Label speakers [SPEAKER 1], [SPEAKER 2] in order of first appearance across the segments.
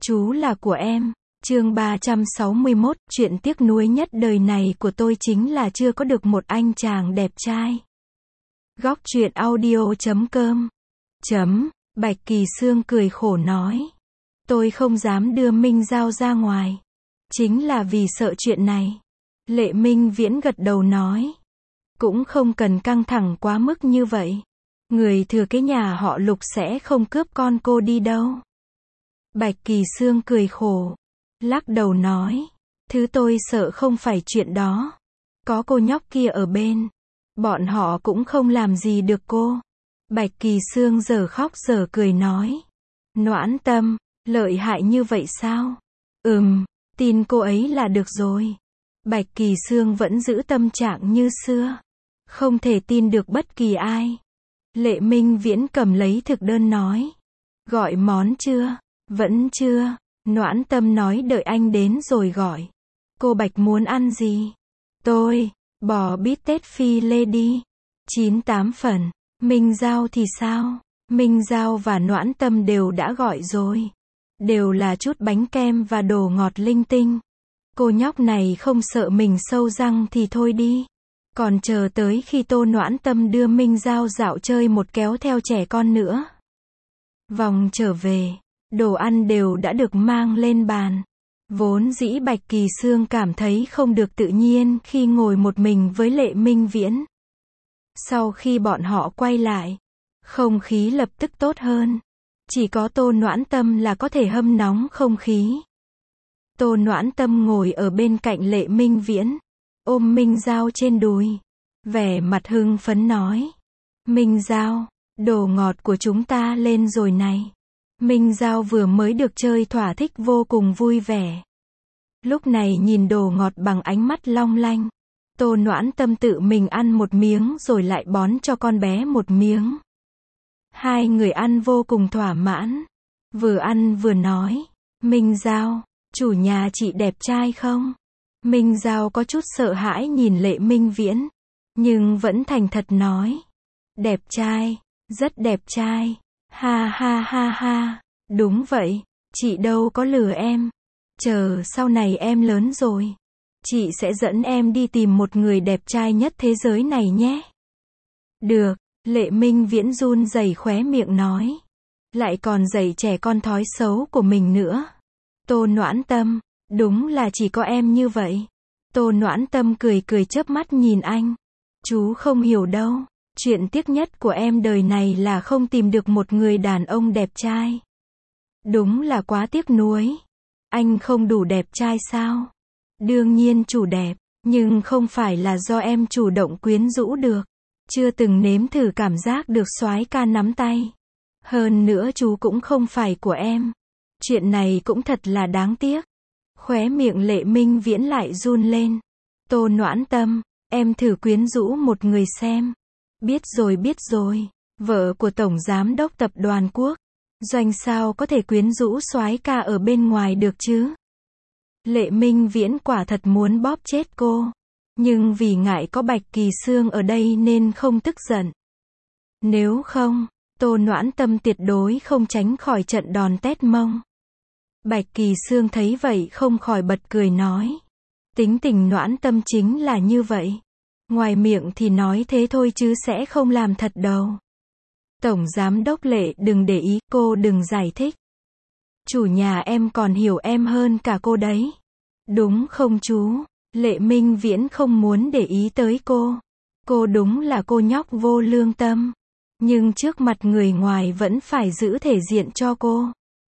[SPEAKER 1] Chú là của em. Chương 361, chuyện tiếc nuối nhất đời này của tôi chính là chưa có được một anh chàng đẹp trai. Góc truyện audio.com Bạch Kỳ Sương cười khổ nói. Tôi không dám đưa Minh Giao ra ngoài. Chính là vì sợ chuyện này. Lệ Minh Viễn gật đầu nói. Cũng không cần căng thẳng quá mức như vậy. Người thừa kế nhà họ Lục sẽ không cướp con cô đi đâu. Bạch Kỳ Sương cười khổ. Lắc đầu nói. Thứ tôi sợ không phải chuyện đó. Có cô nhóc kia ở bên. Bọn họ cũng không làm gì được cô. Bạch Kỳ Sương giờ khóc giờ cười nói. Noãn Tâm, lợi hại như vậy sao? Tin cô ấy là được rồi. Bạch Kỳ Sương vẫn giữ tâm trạng như xưa. Không thể tin được bất kỳ ai. Lệ Minh Viễn cầm lấy thực đơn nói. Gọi món chưa? Vẫn chưa. Noãn Tâm nói đợi anh đến rồi gọi. Cô Bạch muốn ăn gì? Tôi, bò bít tết phi lê đi. 9-8 phần. Minh Giao thì sao? Minh Giao và Noãn Tâm đều đã gọi rồi. Đều là chút bánh kem và đồ ngọt linh tinh. Cô nhóc này không sợ mình sâu răng thì thôi đi. Còn chờ tới khi Tô Noãn Tâm đưa Minh Giao dạo chơi một kéo theo trẻ con nữa. Vòng trở về, đồ ăn đều đã được mang lên bàn. Vốn dĩ Bạch Kỳ Sương cảm thấy không được tự nhiên khi ngồi một mình với Lệ Minh Viễn. Sau khi bọn họ quay lại, không khí lập tức tốt hơn. Chỉ có Tô Noãn Tâm là có thể hâm nóng không khí. Tô Noãn Tâm ngồi ở bên cạnh Lệ Minh Viễn, ôm Minh Giao trên đùi, vẻ mặt hưng phấn nói. Minh Giao, đồ ngọt của chúng ta lên rồi này. Minh Giao vừa mới được chơi thỏa thích vô cùng vui vẻ. Lúc này nhìn đồ ngọt bằng ánh mắt long lanh. Tô Noãn Tâm tự mình ăn một miếng rồi lại bón cho con bé một miếng. Hai người ăn vô cùng thỏa mãn. Vừa ăn vừa nói. Minh Giao, chủ nhà chị đẹp trai không? Minh Giao có chút sợ hãi nhìn Lệ Minh Viễn. Nhưng vẫn thành thật nói. Đẹp trai, rất đẹp trai. Ha ha ha ha. Đúng vậy, chị đâu có lừa em. Chờ sau này em lớn rồi. Chị sẽ dẫn em đi tìm một người đẹp trai nhất thế giới này nhé. Được, Lệ Minh Viễn run rẩy khóe miệng nói. Lại còn dạy trẻ con thói xấu của mình nữa. Tô Noãn Tâm, đúng là chỉ có em như vậy. Tô Noãn Tâm cười cười chớp mắt nhìn anh. Chú không hiểu đâu. Chuyện tiếc nhất của em đời này là không tìm được một người đàn ông đẹp trai. Đúng là quá tiếc nuối. Anh không đủ đẹp trai sao? Đương nhiên chủ đẹp, nhưng không phải là do em chủ động quyến rũ được. Chưa từng nếm thử cảm giác được soái ca nắm tay. Hơn nữa chú cũng không phải của em. Chuyện này cũng thật là đáng tiếc. Khóe miệng Lệ Minh Viễn lại run lên. Tô Noãn Tâm, em thử quyến rũ một người xem. Biết rồi. Vợ của Tổng Giám đốc Tập đoàn Quốc Doanh sao có thể quyến rũ soái ca ở bên ngoài được chứ? Lệ Minh Viễn quả thật muốn bóp chết cô. Nhưng vì ngại có Bạch Kỳ Sương ở đây nên không tức giận. Nếu không, Tô Noãn Tâm tuyệt đối không tránh khỏi trận đòn tét mông. Bạch Kỳ Sương thấy vậy không khỏi bật cười nói. Tính tình Noãn Tâm chính là như vậy. Ngoài miệng thì nói thế thôi chứ sẽ không làm thật đâu. Tổng Giám đốc Lệ đừng để ý, cô đừng giải thích. Chủ nhà em còn hiểu em hơn cả cô đấy. Đúng không chú? Lệ Minh Viễn không muốn để ý tới cô. Cô đúng là cô nhóc vô lương tâm. Nhưng trước mặt người ngoài vẫn phải giữ thể diện cho cô.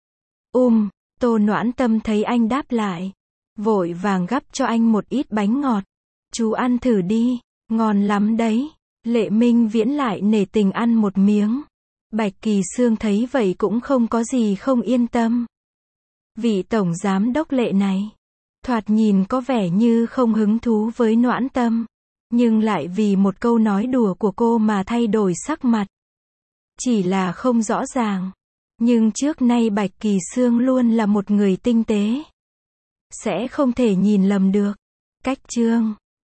[SPEAKER 1] Tô Noãn Tâm thấy anh đáp lại. Vội vàng gắp cho anh một ít bánh ngọt. Chú ăn thử đi, ngon lắm đấy. Lệ Minh Viễn lại nể tình ăn một miếng. Bạch Kỳ Sương thấy vậy cũng không có gì không yên tâm. Vị Tổng Giám đốc Lệ này, thoạt nhìn có vẻ như không hứng thú với Noãn Tâm. Nhưng lại vì một câu nói đùa của cô mà thay đổi sắc mặt. Chỉ là không rõ ràng. Nhưng trước nay Bạch Kỳ Sương luôn là một người tinh tế. Sẽ không thể nhìn lầm được. Cách chương